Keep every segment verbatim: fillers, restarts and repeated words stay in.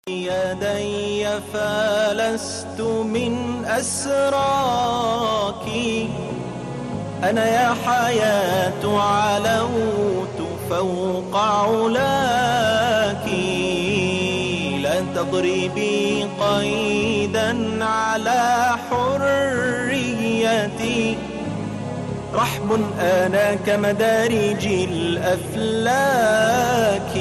يدي فلست من أسراك، أنا يا حياة علوت فوق علاك، لا تضربي قيدا على حريتي، رحب أنا كمدارج الأفلاك.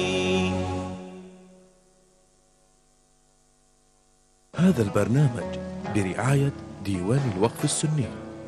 هذا البرنامج برعاية ديوان الوقف السني.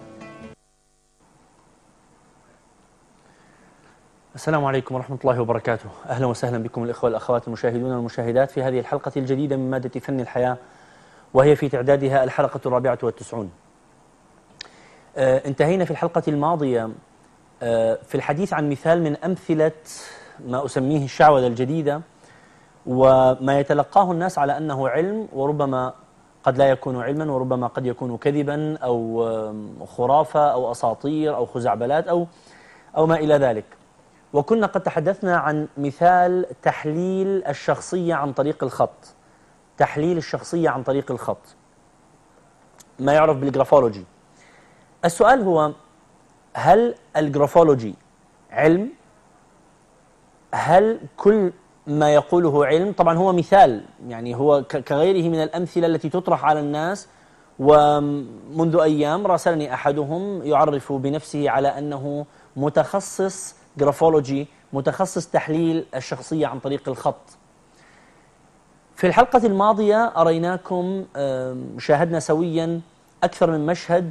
السلام عليكم ورحمة الله وبركاته. أهلا وسهلا بكم الإخوة والأخوات المشاهدون والمشاهدات في هذه الحلقة الجديدة من مادة فن الحياة، وهي في تعدادها الحلقة الرابعة والتسعون. آه انتهينا في الحلقة الماضية آه في الحديث عن مثال من أمثلة ما أسميه الشعوذة الجديدة، وما يتلقاه الناس على أنه علم، وربما قد لا يكون علما، وربما قد يكون كذبا أو خرافة أو أساطير أو خزعبلات أو أو ما إلى ذلك. وكنا قد تحدثنا عن مثال تحليل الشخصية عن طريق الخط، تحليل الشخصية عن طريق الخط، ما يعرف بالجرافولوجي. السؤال هو: هل الجرافولوجي علم؟ هل كل ما يقوله علم؟ طبعا هو مثال، يعني هو كغيره من الأمثلة التي تطرح على الناس. ومنذ أيام راسلني أحدهم يعرف بنفسه على أنه متخصص جرافولوجي، متخصص تحليل الشخصية عن طريق الخط. في الحلقة الماضية أريناكم، شاهدنا سويا أكثر من مشهد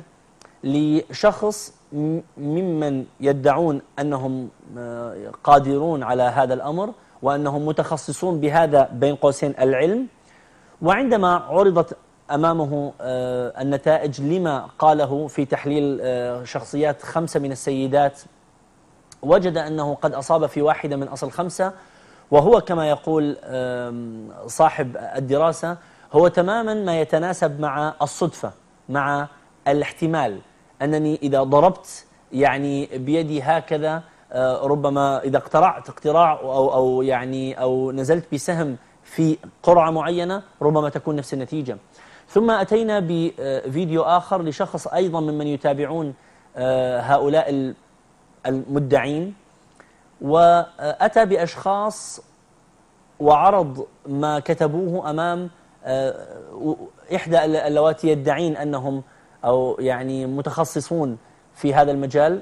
لشخص ممن يدعون أنهم قادرون على هذا الأمر وأنهم متخصصون بهذا بين قوسين العلم، وعندما عرضت أمامه النتائج لما قاله في تحليل شخصيات خمسة من السيدات، وجد أنه قد أصاب في واحدة من أصل خمسة، وهو كما يقول صاحب الدراسة هو تماما ما يتناسب مع الصدفة، مع الاحتمال، أنني إذا ضربت يعني بيدي هكذا، ربما إذا اقترعت اقتراع أو أو يعني أو نزلت بسهم في قرعة معينة ربما تكون نفس النتيجة. ثم أتينا بفيديو آخر لشخص أيضا ممن يتابعون هؤلاء المدعين، وأتى بأشخاص وعرض ما كتبوه أمام إحدى اللواتي يدعين أنهم أو يعني متخصصون في هذا المجال.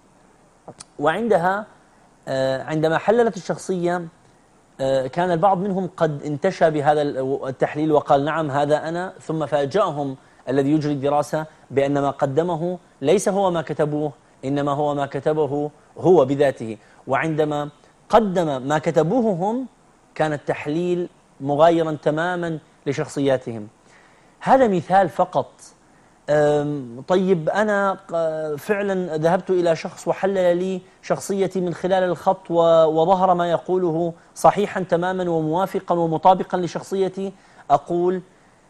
وعندها عندما حللت الشخصية كان البعض منهم قد انتشى بهذا التحليل وقال نعم هذا أنا، ثم فاجأهم الذي يجري الدراسة بأن ما قدمه ليس هو ما كتبوه، إنما هو ما كتبه هو بذاته. وعندما قدم ما كتبوه هم كان التحليل مغايرا تماما لشخصياتهم. هذا مثال فقط. طيب أنا فعلا ذهبت إلى شخص وحلل لي شخصيتي من خلال الخط وظهر ما يقوله صحيحا تماما وموافقا ومطابقا لشخصيتي. أقول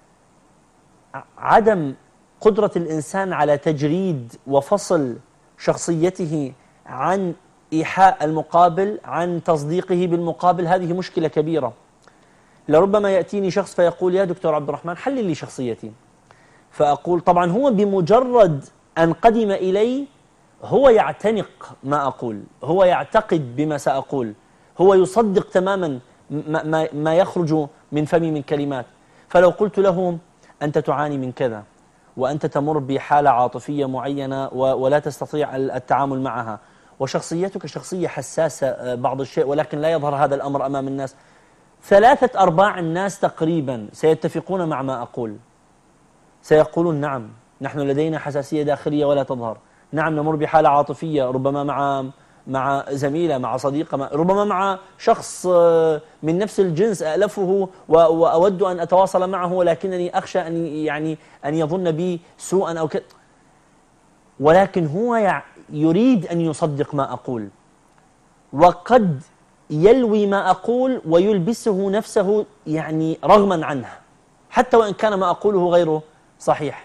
عدم قدرة الإنسان على تجريد وفصل شخصيته عن إيحاء المقابل، عن تصديقه بالمقابل، هذه مشكلة كبيرة. لربما يأتيني شخص فيقول يا دكتور عبد الرحمن حلل لي شخصيتي، فأقول طبعا هو بمجرد أن قدم إلي هو يعتنق ما أقول، هو يعتقد بما سأقول، هو يصدق تماما ما, ما يخرج من فمي من كلمات. فلو قلت له أنت تعاني من كذا، وأنت تمر بحالة عاطفية معينة ولا تستطيع التعامل معها، وشخصيتك شخصية حساسة بعض الشيء ولكن لا يظهر هذا الأمر أمام الناس، ثلاثة أرباع الناس تقريبا سيتفقون مع ما أقول، سيقولون نعم نحن لدينا حساسية داخلية ولا تظهر، نعم نمر بحالة عاطفية ربما مع مع زميلة، مع صديقة، ربما مع شخص من نفس الجنس أألفه وأود أن أتواصل معه ولكنني أخشى أن يعني أن يظن بي سوءا أو كذا، ولكن هو يريد أن يصدق ما أقول، وقد يلوي ما أقول ويلبسه نفسه يعني رغما عنه، حتى وإن كان ما أقوله غير صحيح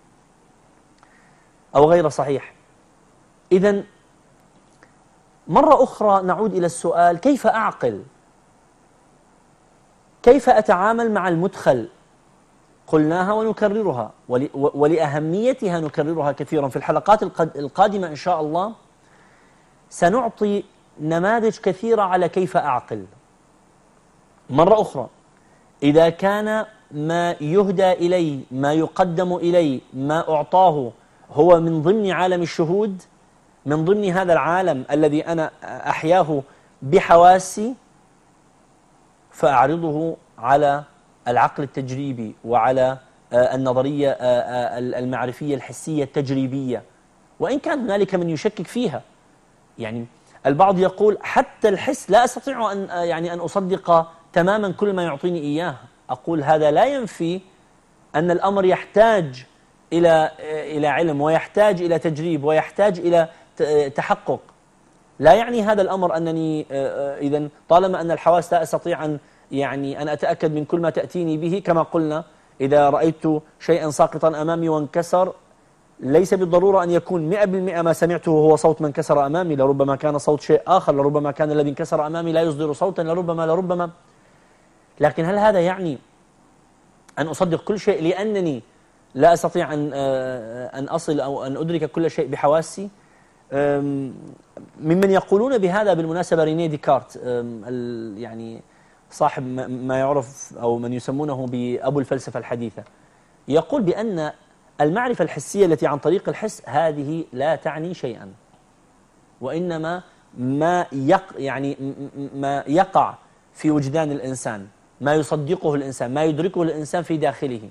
أو غير صحيح. إذن مرة أخرى نعود إلى السؤال: كيف أعقل؟ كيف أتعامل مع المدخل؟ قلناها ونكررها، ولأهميتها نكررها كثيرا. في الحلقات القادمة إن شاء الله سنعطي نماذج كثيرة على كيف أعقل. مرة أخرى، إذا كان ما يهدى إلي، ما يقدم إلي، ما أعطاه هو من ضمن عالم الشهود، من ضمن هذا العالم الذي أنا أحياه بحواسي، فأعرضه على العقل التجريبي وعلى النظرية المعرفية الحسية التجريبية، وإن كان هنالك من يشكك فيها. يعني البعض يقول حتى الحس لا أستطيع أن يعني أن أصدق تماما كل ما يعطيني إياه. أقول هذا لا ينفي أن الأمر يحتاج إلى إلى علم، ويحتاج إلى تجريب، ويحتاج إلى تحقق. لا يعني هذا الأمر أنني إذن طالما أن الحواس لا أستطيع أن يعني أن أتأكد من كل ما تأتيني به، كما قلنا إذا رأيت شيئا ساقطا أمامي وانكسر ليس بالضرورة أن يكون مئة بالمئة ما سمعته هو صوت من كسر أمامي، لربما كان صوت شيء آخر، لربما كان الذي انكسر أمامي لا يصدر صوتا، لربما لربما لكن هل هذا يعني أن أصدق كل شيء لأنني لا أستطيع أن أن أصل أو أن أدرك كل شيء بحواسي؟ ممن يقولون بهذا بالمناسبة رينيه ديكارت، يعني صاحب ما يعرف أو من يسمونه بأبو الفلسفة الحديثة، يقول بأن المعرفة الحسية التي عن طريق الحس هذه لا تعني شيئا، وإنما ما يق يعني ما يقع في وجدان الإنسان، ما يصدقه الإنسان، ما يدركه الإنسان في داخله.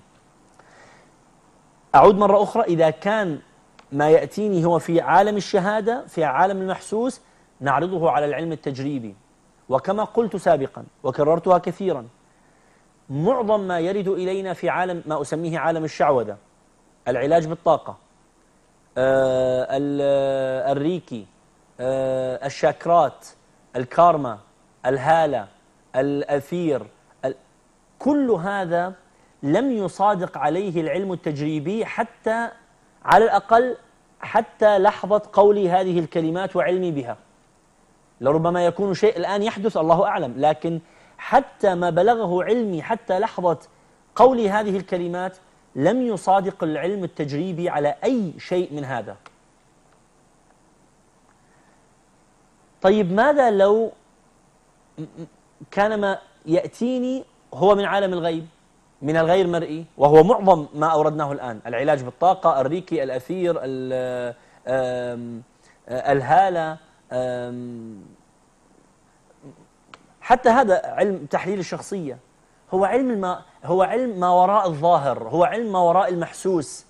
أعود مرة أخرى، إذا كان ما يأتيني هو في عالم الشهادة، في عالم المحسوس، نعرضه على العلم التجريبي. وكما قلت سابقا وكررتها كثيرا، معظم ما يرد إلينا في عالم ما أسميه عالم الشعوذة، العلاج بالطاقة، آه الريكي، آه الشاكرات، الكارما، الهالة، الأثير، كل هذا لم يصادق عليه العلم التجريبي حتى على الأقل حتى لحظة قولي هذه الكلمات وعلمي بها. لربما يكون شيء الآن يحدث الله أعلم، لكن حتى ما بلغه علمي حتى لحظة قولي هذه الكلمات لم يصادق العلم التجريبي على أي شيء من هذا. طيب ماذا لو كان ما يأتيني هو من عالم الغيب، من الغير مرئي، وهو معظم ما أوردناه الآن، العلاج بالطاقة، الريكي، الأثير، الهالة، حتى هذا علم تحليل الشخصية، هو علم ما هو علم ما وراء الظاهر، هو علم ما وراء المحسوس.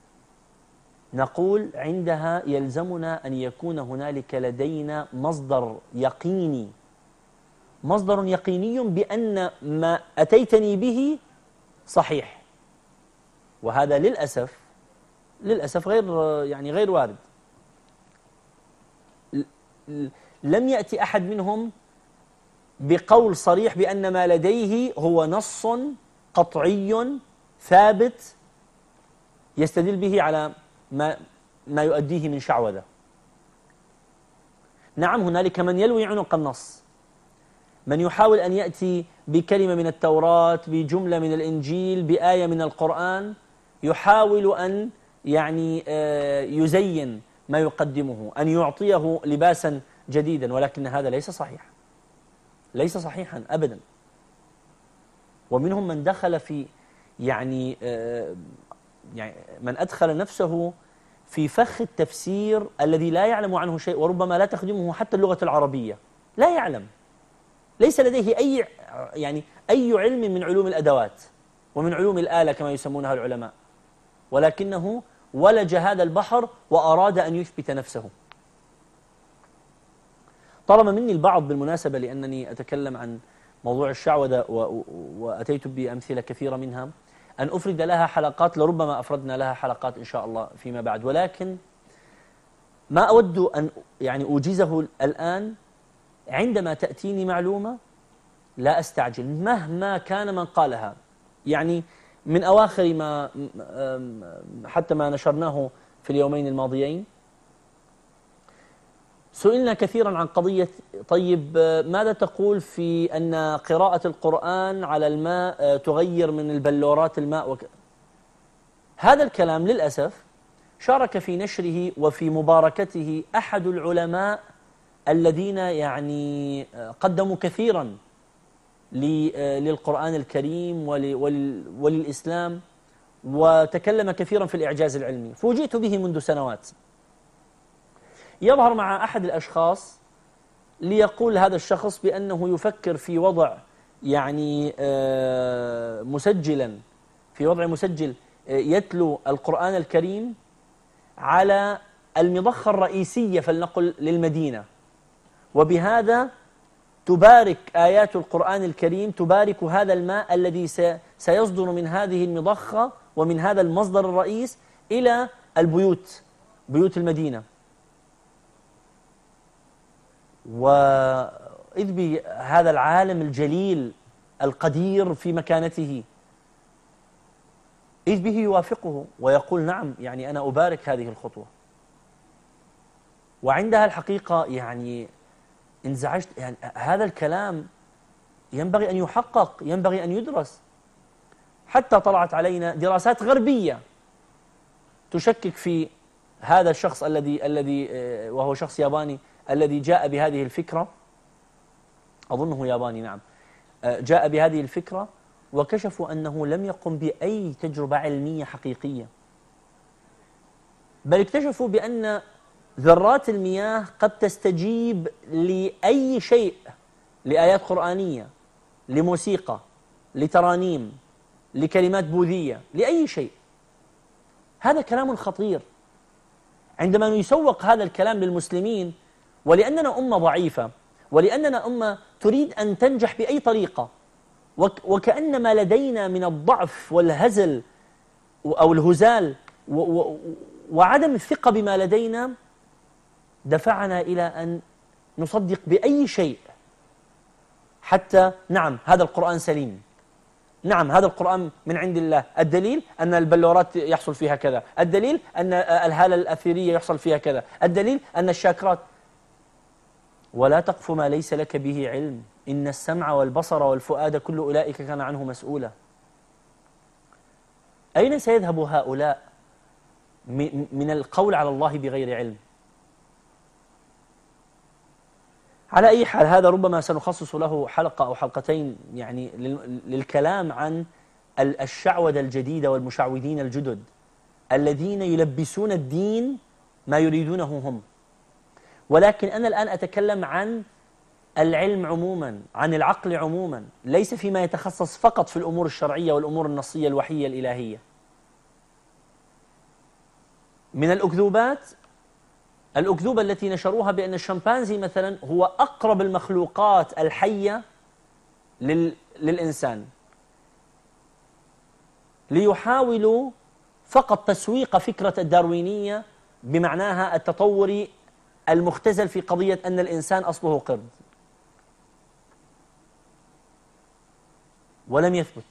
نقول عندها يلزمنا أن يكون هنالك لدينا مصدر يقيني، مصدر يقيني بأن ما أتيتني به صحيح، وهذا للأسف للأسف غير يعني غير وارد. لم يأتي أحد منهم بقول صريح بأن ما لديه هو نص قطعي ثابت يستدل به على ما ما يؤديه من شعوذة. نعم، هنالك من يلوي عنق النص، من يحاول أن يأتي بكلمة من التوراة، بجملة من الإنجيل، بآية من القرآن، يحاول أن يعني يزين ما يقدمه، أن يعطيه لباسا جديدا، ولكن هذا ليس صحيح، ليس صحيحا أبدا. ومنهم من دخل في يعني يعني من أدخل نفسه في فخ التفسير الذي لا يعلم عنه شيء، وربما لا تخدمه حتى اللغة العربية، لا يعلم، ليس لديه أي يعني أي علم من علوم الأدوات ومن علوم الآلة كما يسمونها العلماء، ولكنه ولج هذا البحر وأراد أن يثبت نفسه. طلب مني البعض بالمناسبة، لأنني أتكلم عن موضوع الشعوذة وأتيت بأمثلة كثيرة منها، أن أفرد لها حلقات، لربما أفردنا لها حلقات إن شاء الله فيما بعد، ولكن ما أود أن يعني أوجزه الآن. عندما تأتيني معلومة لا أستعجل مهما كان من قالها. يعني من أواخر ما حتى ما نشرناه في اليومين الماضيين، سئلنا كثيرا عن قضية طيب ماذا تقول في أن قراءة القرآن على الماء تغير من البلورات الماء وك... هذا الكلام للأسف شارك في نشره وفي مباركته أحد العلماء الذين يعني قدموا كثيرا للقرآن الكريم وللإسلام، وتكلم كثيرا في الإعجاز العلمي. فوجئت به منذ سنوات، يظهر مع أحد الأشخاص ليقول هذا الشخص بأنه يفكر في وضع يعني مسجلا في وضع مسجل يتلو القرآن الكريم على المضخة الرئيسية فلنقل للمدينة، وبهذا تبارك آيات القرآن الكريم تبارك هذا الماء الذي سيصدر من هذه المضخة ومن هذا المصدر الرئيس إلى البيوت، بيوت المدينة. وإذ بهذا العالم الجليل القدير في مكانته إذ به يوافقه ويقول نعم يعني أنا أبارك هذه الخطوة. وعندها الحقيقة يعني انزعجت، يعني هذا الكلام ينبغي أن يحقق، ينبغي أن يدرس. حتى طلعت علينا دراسات غربية تشكك في هذا الشخص الذي الذي وهو شخص ياباني الذي جاء بهذه الفكرة، أظنه ياباني نعم، جاء بهذه الفكرة وكشفوا أنه لم يقم بأي تجربة علمية حقيقية، بل اكتشفوا بأن ذرات المياه قد تستجيب لأي شيء، لآيات قرآنية، لموسيقى، لترانيم، لكلمات بوذية، لأي شيء. هذا كلام خطير. عندما يسوق هذا الكلام للمسلمين، ولأننا أمة ضعيفة، ولأننا أمة تريد أن تنجح بأي طريقة، وكأن ما لدينا من الضعف والهزل أو الهزال وعدم الثقة بما لدينا دفعنا إلى أن نصدق بأي شيء. حتى نعم هذا القرآن سليم، نعم هذا القرآن من عند الله، الدليل أن البلورات يحصل فيها كذا، الدليل أن الهالة الأثيرية يحصل فيها كذا، الدليل أن الشاكرات. ولا تقف ما ليس لك به علم، إن السمع والبصر والفؤاد كل أولئك كان عنه مسؤولا. أين سيذهب هؤلاء من القول على الله بغير علم؟ على أي حال، هذا ربما سنخصص له حلقة أو حلقتين يعني للكلام عن الشعوذة الجديدة والمشعوذين الجدد الذين يلبسون الدين ما يريدونه هم. ولكن أنا الآن أتكلم عن العلم عموما، عن العقل عموما، ليس فيما يتخصص فقط في الأمور الشرعية والأمور النصية الوحية الإلهية. من الأكذوبات الأكذوبة التي نشروها بأن الشمبانزي مثلا هو أقرب المخلوقات الحية لل... للإنسان، ليحاولوا فقط تسويق فكرة الداروينية بمعناها التطوري المختزل في قضية أن الإنسان أصله قرد. ولم يثبت،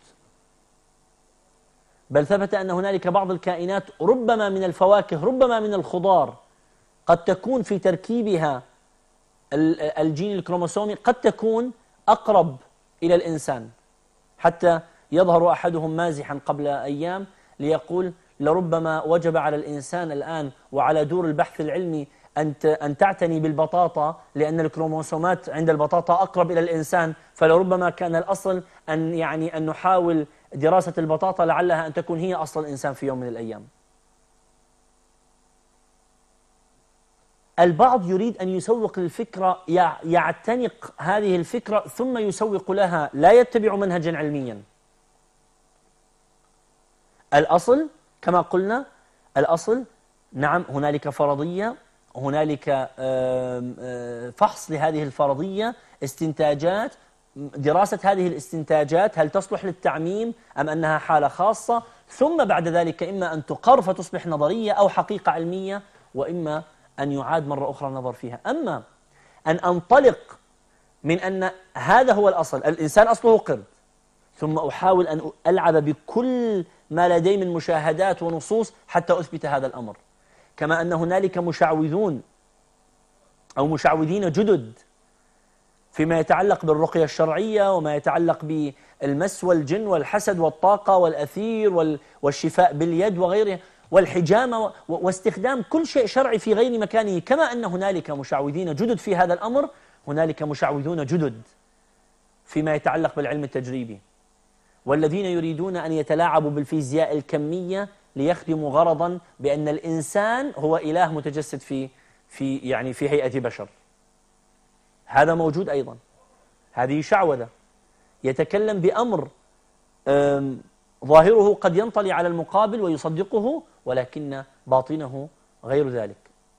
بل ثبت أن هنالك بعض الكائنات ربما من الفواكه ربما من الخضار قد تكون في تركيبها الجين الكروموسومي قد تكون أقرب إلى الإنسان. حتى يظهر أحدهم مازحا قبل أيام ليقول لربما وجب على الإنسان الآن وعلى دور البحث العلمي أن أن تعتني بالبطاطا، لأن الكروموسومات عند البطاطا أقرب إلى الإنسان، فلربما كان الأصل أن يعني أن نحاول دراسة البطاطا لعلها أن تكون هي أصل الإنسان في يوم من الأيام. البعض يريد أن يسوق للفكرة، يعتنق هذه الفكرة ثم يسوق لها، لا يتبع منهجا علميا. الأصل كما قلنا، الأصل نعم هنالك فرضية، هنالك فحص لهذه الفرضية، استنتاجات، دراسة هذه الاستنتاجات هل تصلح للتعميم أم أنها حالة خاصة، ثم بعد ذلك إما أن تقر فتصبح نظرية أو حقيقة علمية، وإما أن يعاد مرة أخرى النظر فيها. أما أن أنطلق من أن هذا هو الأصل، الإنسان أصله قرد، ثم أحاول أن ألعب بكل ما لدي من مشاهدات ونصوص حتى أثبت هذا الأمر، كما أن هنالك مشعوذون أو مشعوذين جدد فيما يتعلق بالرقية الشرعية وما يتعلق بالمس والجن والحسد والطاقة والأثير والشفاء باليد وغيره والحجامة واستخدام كل شيء شرعي في غير مكانه. كما أن هنالك مشعوذين جدد في هذا الأمر، هنالك مشعوذون جدد فيما يتعلق بالعلم التجريبي، والذين يريدون أن يتلاعبوا بالفيزياء الكمية ليخدموا غرضا بأن الإنسان هو إله متجسد في في يعني في هيئة بشر. هذا موجود أيضا. هذه شعوذة، يتكلم بأمر ظاهره قد ينطلي على المقابل ويصدقه، ولكن باطنه غير ذلك.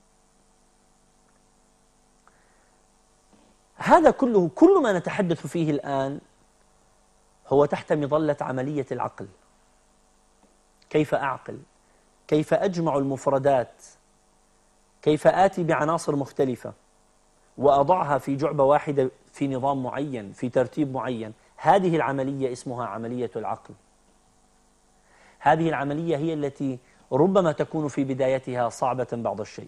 هذا كله، كل ما نتحدث فيه الآن هو تحت مظلة عملية العقل. كيف أعقل؟ كيف أجمع المفردات؟ كيف آتي بعناصر مختلفة وأضعها في جعبة واحدة في نظام معين في ترتيب معين؟ هذه العملية اسمها عملية العقل. هذه العملية هي التي ربما تكون في بدايتها صعبة بعض الشيء،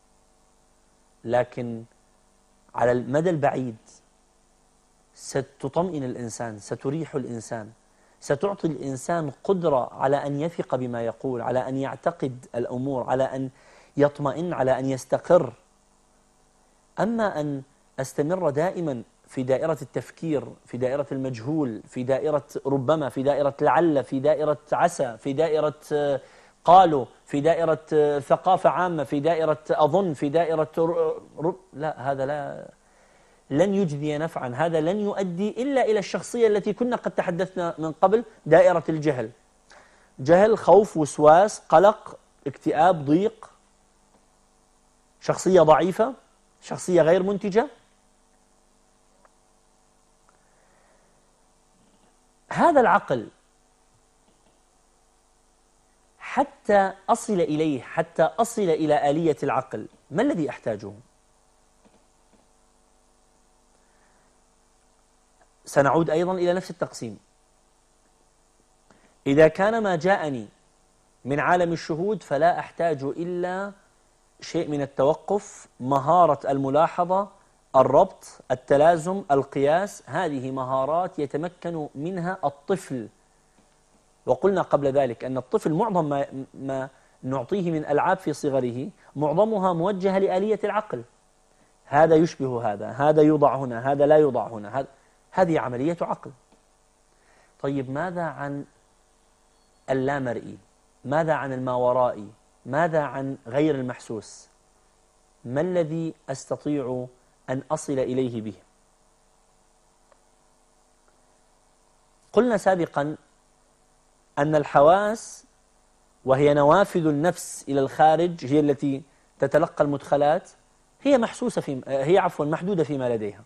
لكن على المدى البعيد ستطمئن الإنسان، ستريح الإنسان، ستعطي الإنسان قدرة على أن يثق بما يقول، على أن يعتقد الأمور، على أن يطمئن، على أن يستقر. أما أن أستمر دائما في دائرة التفكير، في دائرة المجهول، في دائرة ربما، في دائرة لعل، في دائرة عسى، في دائرة قالوا، في دائرة ثقافة عامة، في دائرة أظن، في دائرة رب... لا، هذا لا لن يجدي نفعا. هذا لن يؤدي إلا إلى الشخصية التي كنا قد تحدثنا من قبل، دائرة الجهل. جهل، خوف، وسواس، قلق، اكتئاب، ضيق، شخصية ضعيفة، شخصية غير منتجة. هذا العقل حتى أصل إليه، حتى أصل إلى آلية العقل، ما الذي أحتاجه؟ سنعود أيضا إلى نفس التقسيم. إذا كان ما جاءني من عالم الشهود فلا أحتاج إلا شيء من التوقف، مهارة الملاحظة، الربط، التلازم، القياس. هذه مهارات يتمكن منها الطفل. وقلنا قبل ذلك أن الطفل معظم ما, ما نعطيه من ألعاب في صغره معظمها موجهة لآلية العقل. هذا يشبه هذا، هذا يوضع هنا، هذا لا يوضع هنا، هذا هذه عملية عقل. طيب ماذا عن اللامرئي؟ ماذا عن الماورائي؟ ماذا عن غير المحسوس؟ ما الذي أستطيع أن أصل إليه به؟ قلنا سابقا أن الحواس، وهي نوافذ النفس إلى الخارج، هي التي تتلقى المدخلات، هي محسوسة في هي عفوا محدودة فيما لديها،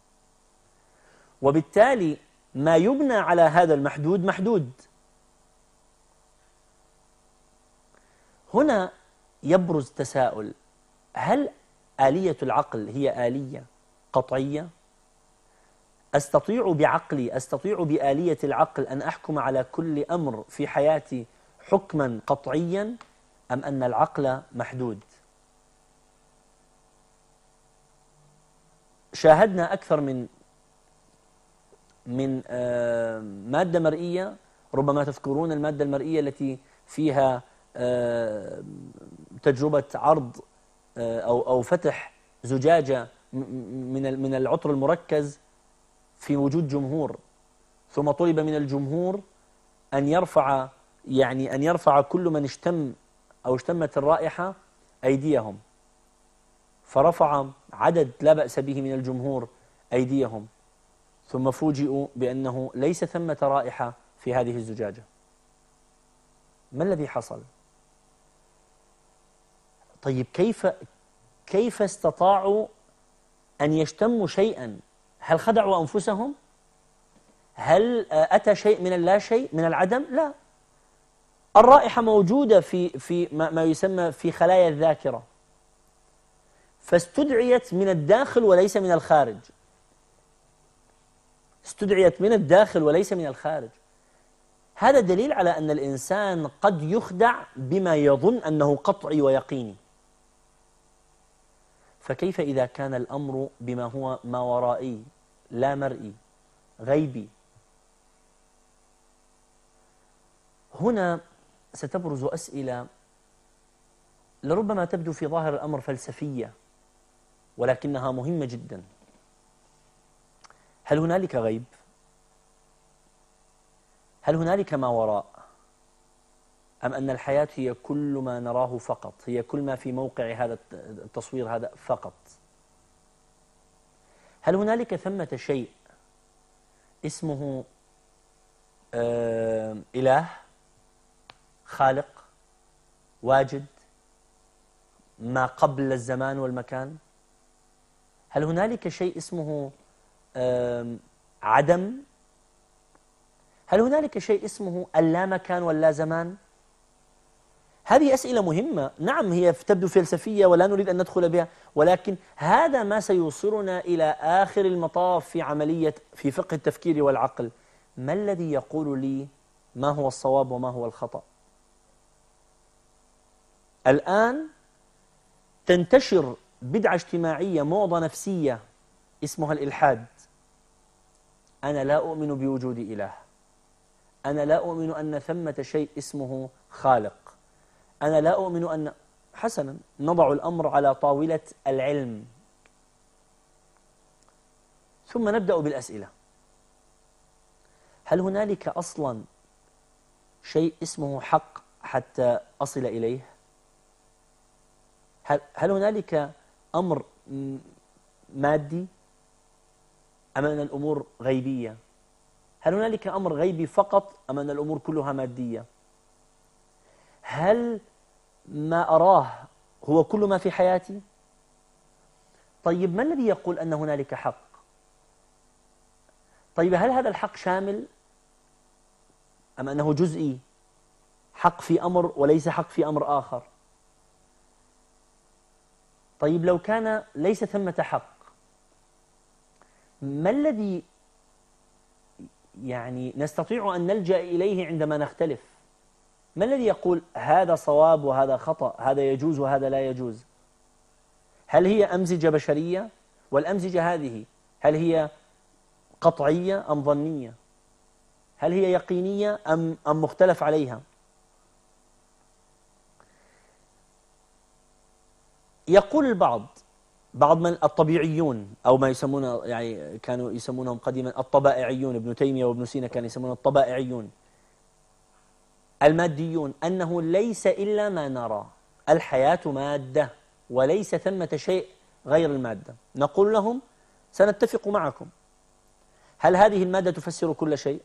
وبالتالي ما يبنى على هذا المحدود محدود. هنا يبرز تساؤل: هل آلية العقل هي آلية قطعية؟ أستطيع بعقلي، أستطيع بآلية العقل أن أحكم على كل أمر في حياتي حكما قطعيا، أم أن العقل محدود؟ شاهدنا أكثر من من مادة مرئية، ربما تذكرون المادة المرئية التي فيها تجربة عرض أو أو فتح زجاجة من من العطر المركز في وجود جمهور، ثم طلب من الجمهور أن يرفع يعني أن يرفع كل من اشتم أو اشتمت الرائحة أيديهم، فرفع عدد لا بأس به من الجمهور أيديهم، ثم فوجئوا بأنه ليس ثمة رائحة في هذه الزجاجة. ما الذي حصل؟ طيب كيف كيف استطاعوا أن يشتموا شيئا؟ هل خدعوا أنفسهم؟ هل أتى شيء من اللا شيء من العدم؟ لا، الرائحة موجودة في في ما يسمى في خلايا الذاكرة، فاستدعيت من الداخل وليس من الخارج، استدعيت من الداخل وليس من الخارج. هذا دليل على أن الإنسان قد يخدع بما يظن أنه قطعي ويقيني. فكيف إذا كان الأمر بما هو ما ورائي لا مرئي غيبي؟ هنا ستبرز أسئلة لربما تبدو في ظاهر الأمر فلسفية، ولكنها مهمة جدا. هل هنالك غيب؟ هل هنالك ما وراء؟ أم أن الحياة هي كل ما نراه فقط، هي كل ما في موقع هذا التصوير هذا فقط؟ هل هنالك ثمة شيء اسمه آه إله خالق واجد ما قبل الزمان والمكان؟ هل هنالك شيء اسمه آه عدم؟ هل هنالك شيء اسمه اللامكان واللا زمان؟ هذه أسئلة مهمة، نعم هي تبدو فلسفية ولا نريد أن ندخل بها، ولكن هذا ما سيوصلنا إلى آخر المطاف في عملية في فقه التفكير والعقل. ما الذي يقول لي ما هو الصواب وما هو الخطأ؟ الآن تنتشر بدعة اجتماعية موضة نفسية اسمها الإلحاد. أنا لا أؤمن بوجود إله، أنا لا أؤمن أن ثمة شيء اسمه خالق، أنا لا أؤمن أن... حسنا، نضع الأمر على طاولة العلم ثم نبدأ بالأسئلة. هل هنالك أصلا شيء اسمه حق حتى أصل إليه؟ هل, هل هنالك أمر مادي أم أن الأمور غيبية؟ هل هنالك أمر غيبي فقط أم أن الأمور كلها مادية؟ هل ما أراه هو كل ما في حياتي؟ طيب ما الذي يقول أن هنالك حق؟ طيب هل هذا الحق شامل أم أنه جزئي، حق في أمر وليس حق في أمر آخر؟ طيب لو كان ليس ثمة حق، ما الذي يعني نستطيع أن نلجأ إليه عندما نختلف؟ ما الذي يقول هذا صواب وهذا خطأ، هذا يجوز وهذا لا يجوز؟ هل هي أمزجة بشرية؟ والأمزجة هذه هل هي قطعية أم ظنية؟ هل هي يقينية أم أم مختلف عليها؟ يقول البعض، بعض من الطبيعيون أو ما يسمونه يعني كانوا يسمونهم قديما الطبائعيون، ابن تيمية وابن سينا كانوا يسمونهم الطبائعيون الماديون، أنه ليس إلا ما نرى، الحياة مادة وليس ثمة شيء غير المادة. نقول لهم سنتفق معكم، هل هذه المادة تفسر كل شيء؟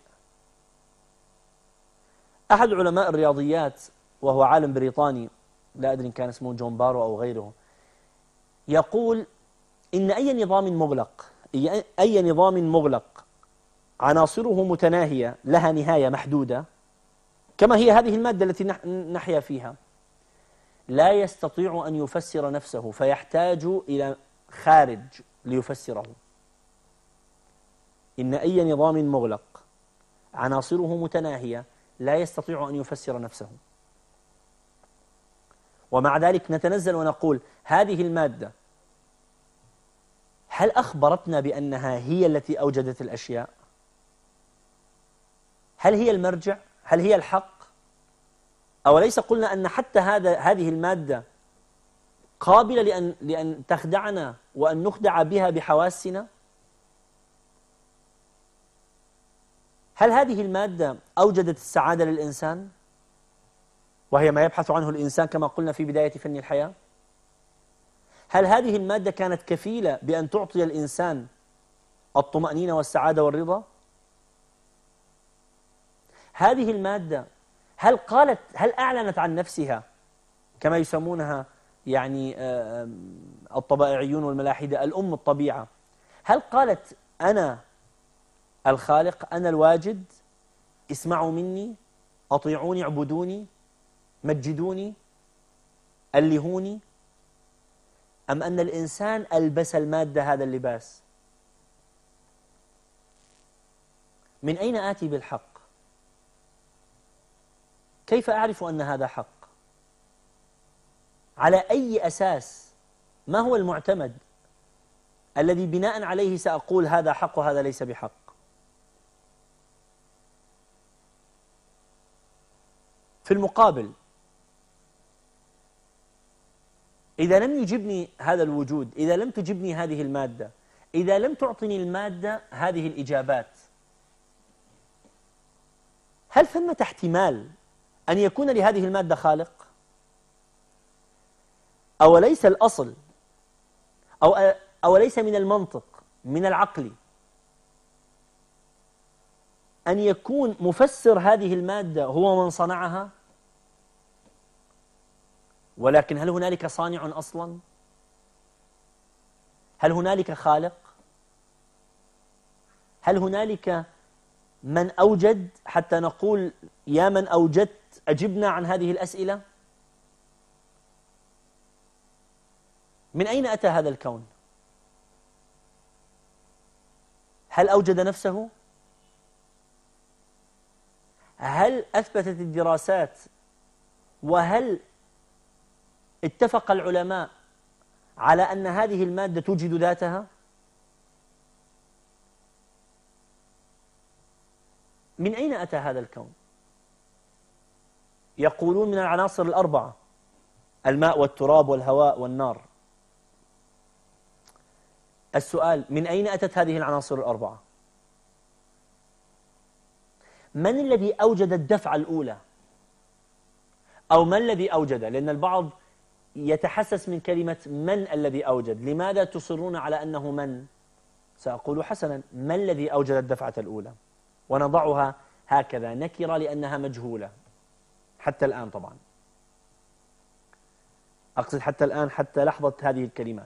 أحد علماء الرياضيات وهو عالم بريطاني، لا أدري إن كان اسمه جون بارو أو غيره، يقول إن أي نظام مغلق أي نظام مغلق عناصره متناهية لها نهاية محدودة كما هي هذه المادة التي نحيا فيها، لا يستطيع أن يفسر نفسه فيحتاج إلى خارج ليفسره. إن أي نظام مغلق عناصره متناهية لا يستطيع أن يفسر نفسه. ومع ذلك نتنزل ونقول هذه المادة هل أخبرتنا بأنها هي التي أوجدت الأشياء؟ هل هي المرجع؟ هل هي الحق؟ أوليس قلنا أن حتى هذا هذه المادة قابلة لأن لأن تخدعنا وأن نخدع بها بحواسنا؟ هل هذه المادة أوجدت السعادة للإنسان وهي ما يبحث عنه الإنسان كما قلنا في بداية فن الحياة؟ هل هذه المادة كانت كفيلة بأن تعطي الإنسان الطمأنينة والسعادة والرضا؟ هذه المادة هل قالت هل أعلنت عن نفسها كما يسمونها يعني الطبائعيون والملاحدة الأم الطبيعة؟ هل قالت أنا الخالق، أنا الواجد، اسمعوا مني، أطيعوني، اعبدوني، مجدوني، ألهوني؟ أم أن الإنسان ألبس المادة هذا اللباس؟ من أين آتي بالحق؟ كيف أعرف أن هذا حق؟ على أي أساس ما هو المعتمد الذي بناء عليه سأقول هذا حق وهذا ليس بحق؟ في المقابل إذا لم يجبني هذا الوجود، إذا لم تجبني هذه المادة، إذا لم تعطني المادة هذه الإجابات، هل ثمة احتمال أن يكون لهذه المادة خالق؟ أو ليس الأصل أو أو ليس من المنطق من العقل أن يكون مفسر هذه المادة هو من صنعها؟ ولكن هل هنالك صانع أصلا؟ هل هنالك خالق؟ هل هنالك من أوجد حتى نقول يا من أوجدت أجبنا عن هذه الأسئلة؟ من أين أتى هذا الكون؟ هل أوجد نفسه؟ هل أثبتت الدراسات وهل اتفق العلماء على أن هذه المادة توجد ذاتها؟ من أين أتى هذا الكون؟ يقولون من العناصر الأربعة: الماء والتراب والهواء والنار. السؤال: من أين أتت هذه العناصر الأربعة؟ من الذي أوجد الدفعة الأولى؟ أو ما الذي أوجد؟ لأن البعض يتحسس من كلمة من الذي أوجد. لماذا تصرون على أنه من؟ سأقول حسنا: ما الذي أوجد الدفعة الأولى؟ ونضعها هكذا نكرة لأنها مجهولة حتى الآن. طبعا أقصد حتى الآن، حتى لحظة هذه الكلمات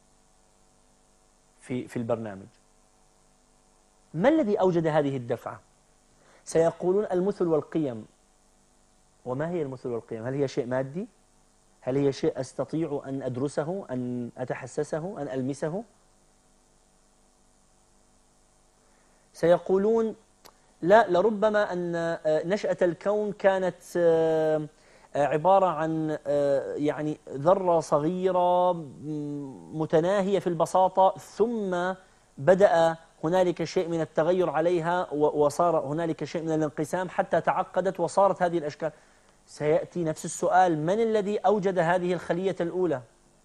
في في البرنامج. ما الذي أوجد هذه الدفعة؟ سيقولون المثل والقيم. وما هي المثل والقيم؟ هل هي شيء مادي؟ هل هي شيء أستطيع أن أدرسه، أن أتحسسه، أن ألمسه؟ سيقولون لا، لربما أن نشأة الكون كانت عبارة عن يعني ذرة صغيرة متناهية في البساطة، ثم بدأ هنالك شيء من التغير عليها وصار هنالك شيء من الانقسام حتى تعقدت وصارت هذه الأشكال. سيأتي نفس السؤال: من الذي أوجد هذه الخلية الأولى؟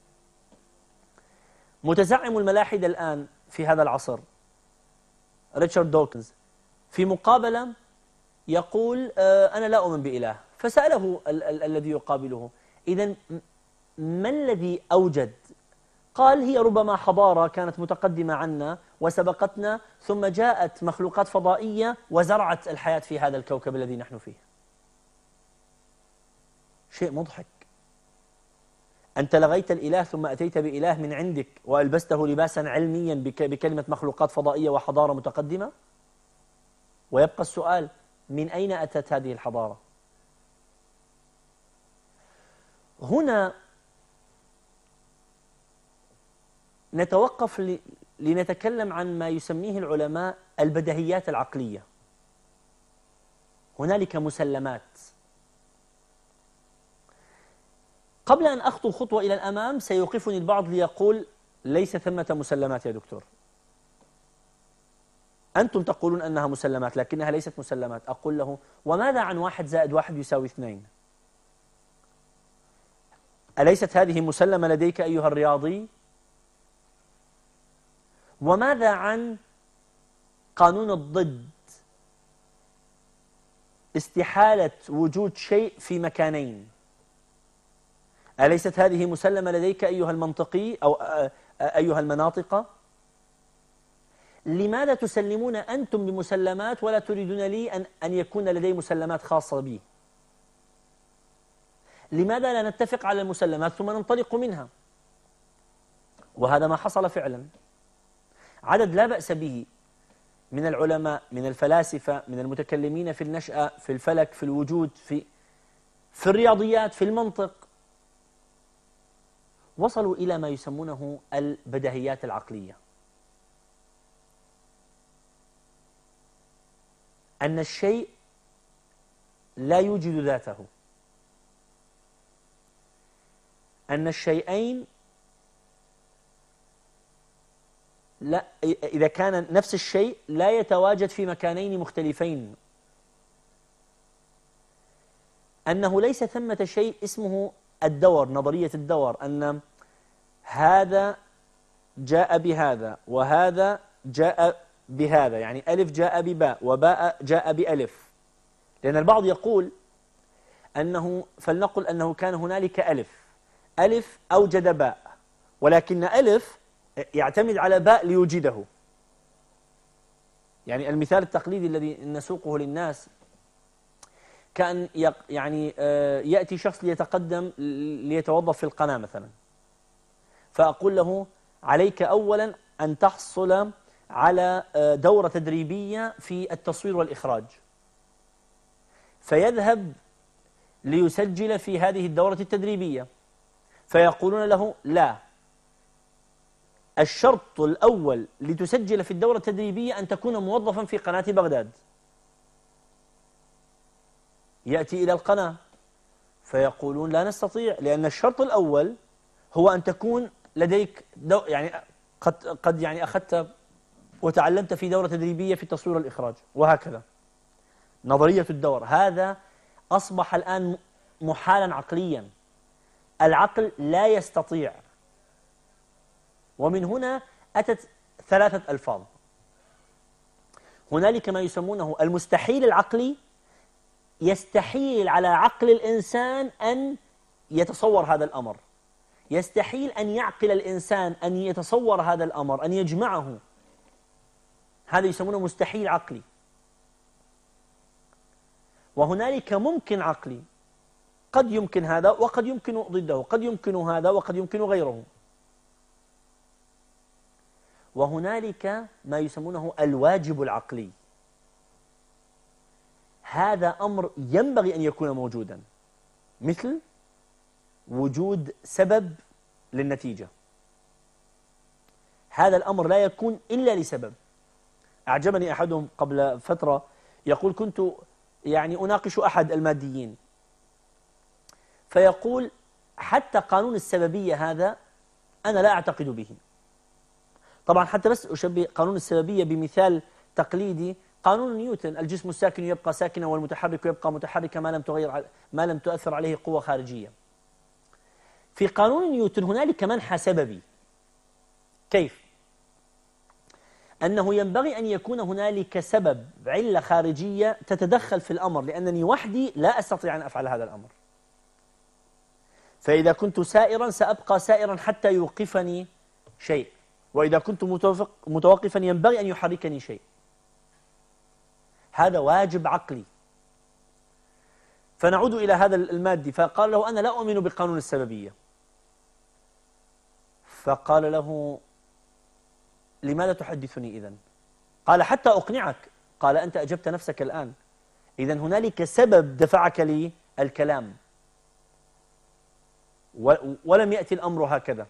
متزعم الملاحدة الآن في هذا العصر ريتشارد دوكنز في مقابلة يقول أنا لا أؤمن بإله. فسأله ال ال الذي يقابله: إذن ما الذي أوجد؟ قال: هي ربما حضارة كانت متقدمة عنا وسبقتنا، ثم جاءت مخلوقات فضائية وزرعت الحياة في هذا الكوكب الذي نحن فيه. شيء مضحك. أنت لغيت الإله ثم أتيت بإله من عندك وألبسته لباسا علميا بكلمة مخلوقات فضائية وحضارة متقدمة. ويبقى السؤال: من أين أتت هذه الحضارة؟ هنا نتوقف لنتكلم عن ما يسميه العلماء البديهيات العقلية. هنالك مسلمات. قبل أن أخطو خطوة إلى الأمام سيوقفني البعض ليقول: ليس ثمة مسلمات يا دكتور، أنتم تقولون أنها مسلمات لكنها ليست مسلمات. أقول له: وماذا عن واحد زائد واحد يساوي اثنين؟ أليست هذه مسلمة لديك أيها الرياضي؟ وماذا عن قانون الضد؟ استحالة وجود شيء في مكانين. أليست هذه مسلمة لديك أيها المنطقي أو أيها المناطق؟ لماذا تسلمون أنتم بمسلمات ولا تريدون لي أن أن يكون لدي مسلمات خاصة بي؟ لماذا لا نتفق على المسلمات ثم ننطلق منها؟ وهذا ما حصل فعلا. عدد لا بأس به من العلماء، من الفلاسفة، من المتكلمين في النشأة، في الفلك، في الوجود، في في الرياضيات، في المنطق، وصلوا إلى ما يسمونه البديهيات العقلية. أن الشيء لا يوجد ذاته، أن الشيئين لا، إذا كان نفس الشيء لا يتواجد في مكانين مختلفين، أنه ليس ثمة شيء اسمه الدور، نظرية الدور، أن هذا جاء بهذا وهذا جاء بهذا، يعني ألف جاء بباء وباء جاء بألف. لأن البعض يقول أنه، فلنقل أنه كان هنالك ألف، ألف أوجد باء، ولكن ألف يعتمد على باء ليوجده. يعني المثال التقليدي الذي نسوقه للناس كان يعني يأتي شخص ليتقدم ليتوظف في القناة مثلا، فأقول له عليك أولا أن تحصل على دورة تدريبية في التصوير والإخراج، فيذهب ليسجل في هذه الدورة التدريبية، فيقولون له لا، الشرط الأول لتسجل في الدورة التدريبية أن تكون موظفا في قناة بغداد. يأتي إلى القناة فيقولون لا نستطيع، لأن الشرط الأول هو أن تكون لديك دو يعني قد قد يعني أخذت وتعلمت في دورة تدريبية في التصوير والإخراج، وهكذا. نظرية الدور هذا أصبح الآن محالا عقليا، العقل لا يستطيع. ومن هنا أتت ثلاثة ألفاظ. هنالك ما يسمونه المستحيل العقلي، يستحيل على عقل الإنسان أن يتصور هذا الأمر، يستحيل أن يعقل الإنسان أن يتصور هذا الأمر، أن يجمعه، هذا يسمونه مستحيل عقلي. وهنالك ممكن عقلي، قد يمكن هذا وقد يمكن ضده، قد يمكن هذا وقد يمكن غيره. وهنالك ما يسمونه الواجب العقلي، هذا أمر ينبغي أن يكون موجودا، مثل وجود سبب للنتيجة. هذا الأمر لا يكون إلا لسبب. أعجبني أحدهم قبل فترة يقول كنت يعني أناقش أحد الماديين، فيقول حتى قانون السببية هذا أنا لا أعتقد به. طبعا حتى بس أشبه قانون السببية بمثال تقليدي، قانون نيوتن، الجسم الساكن يبقى ساكنا والمتحرك يبقى متحركا ما لم تغير ما لم تؤثر عليه قوة خارجية. في قانون نيوتن هنالك منحى سببي. كيف؟ أنه ينبغي أن يكون هنالك سبب، علة خارجية تتدخل في الأمر، لأنني وحدي لا أستطيع أن أفعل هذا الأمر. فإذا كنت سائرا سأبقى سائرا حتى يوقفني شيء، وإذا كنت متوقفا ينبغي أن يحركني شيء. هذا واجب عقلي. فنعود إلى هذا المادي، فقال له أنا لا أؤمن بقانون السببية. فقال له لماذا تحدثني إذن؟ قال حتى أقنعك. قال أنت أجبت نفسك الآن، إذن هنالك سبب دفعك لي الكلام، ولم يأتي الأمر هكذا.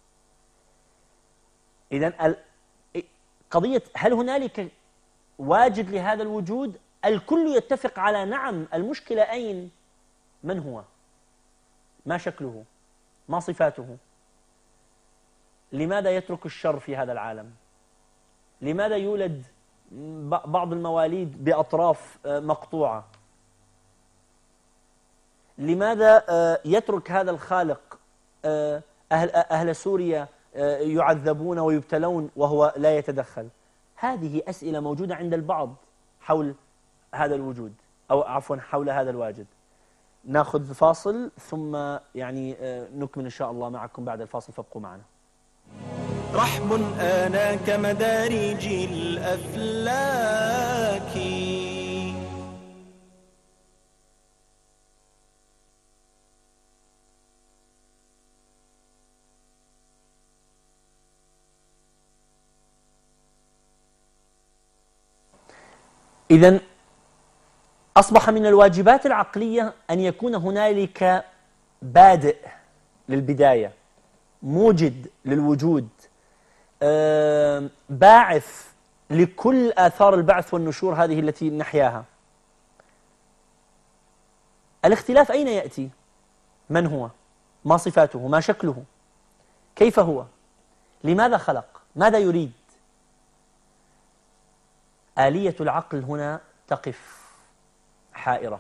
إذن قضية هل هنالك واجد لهذا الوجود؟ الكل يتفق على نعم. المشكلة أين؟ من هو؟ ما شكله؟ ما صفاته؟ لماذا يترك الشر في هذا العالم؟ لماذا يولد بعض المواليد بأطراف مقطوعة؟ لماذا يترك هذا الخالق أهل, أهل سوريا يعذبون ويبتلون وهو لا يتدخل؟ هذه أسئلة موجودة عند البعض حول هذا الوجود، أو عفوا حول هذا الواجد. ناخذ فاصل ثم يعني نكمل إن شاء الله معكم بعد الفاصل، فابقوا معنا. رحم آنا كمدارج الأفلاك. إذن أصبح من الواجبات العقلية أن يكون هنالك بادئ للبداية، موجد للوجود، باعث لكل آثار البعث والنشور هذه التي نحياها. الاختلاف أين يأتي؟ من هو؟ ما صفاته؟ ما شكله؟ كيف هو؟ لماذا خلق؟ ماذا يريد؟ آلية العقل هنا تقف حائرة.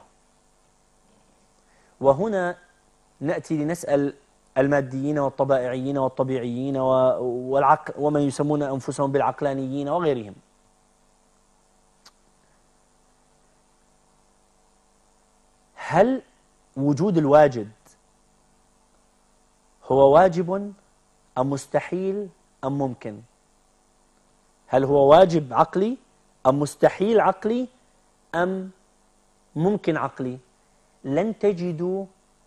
وهنا نأتي لنسأل الماديين والطبائعيين والطبيعيين والعقل ومن يسمون أنفسهم بالعقلانيين وغيرهم. هل وجود الواجد هو واجب أم مستحيل أم ممكن؟ هل هو واجب عقلي أم مستحيل عقلي أم ممكن عقلي؟ لن تجدوا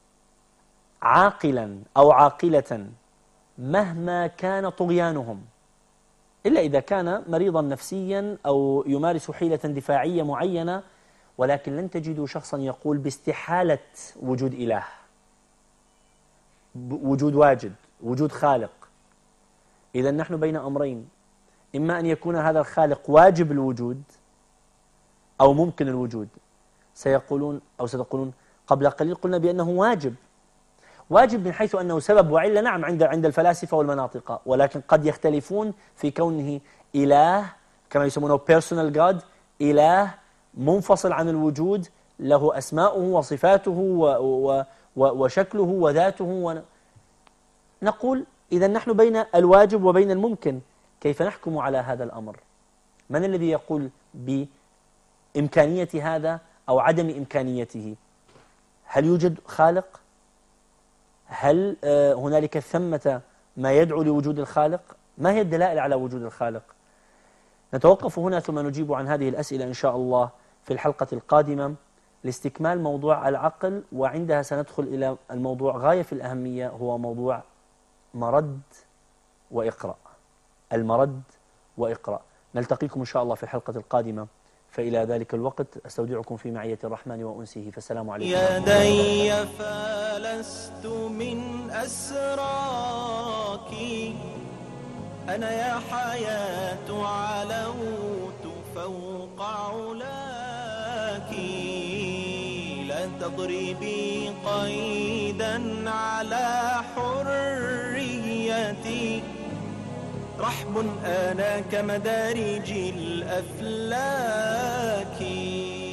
عاقلا أو عاقلة مهما كان طغيانهم، إلا إذا كان مريضا نفسيا أو يمارس حيلة دفاعية معينة، ولكن لن تجدوا شخصا يقول باستحالة وجود إله، وجود واجد، وجود خالق. إذا نحن بين أمرين، إما أن يكون هذا الخالق واجب الوجود أو ممكن الوجود. سيقولون أو ستقولون قبل قليل قلنا بأنه واجب. واجب من حيث أنه سبب وعلة، نعم، عند عند الفلاسفة والمناطق، ولكن قد يختلفون في كونه إله كما يسمونه personal God، إله منفصل عن الوجود، له أسماؤه وصفاته و و وشكله وذاته. نقول إذا نحن بين الواجب وبين الممكن، كيف نحكم على هذا الأمر؟ من الذي يقول بإمكانية هذا أو عدم إمكانيته؟ هل يوجد خالق؟ هل هنالك ثمة ما يدعو لوجود الخالق؟ ما هي الدلائل على وجود الخالق؟ نتوقف هنا ثم نجيب عن هذه الأسئلة إن شاء الله في الحلقة القادمة لاستكمال موضوع العقل، وعندها سندخل إلى الموضوع غاية في الأهمية، هو موضوع مرد وإقرأ. المرد وإقرأ. نلتقيكم إن شاء الله في الحلقة القادمة، فإلى ذلك الوقت أستودعكم في معية الرحمن وأنسه، فالسلام عليكم. يدي فلست من أسراك، أنا يا حياة علوت فوق علاك، لا تضربي قيدا على حريتي، رحم آناك مدارج الأفلاك.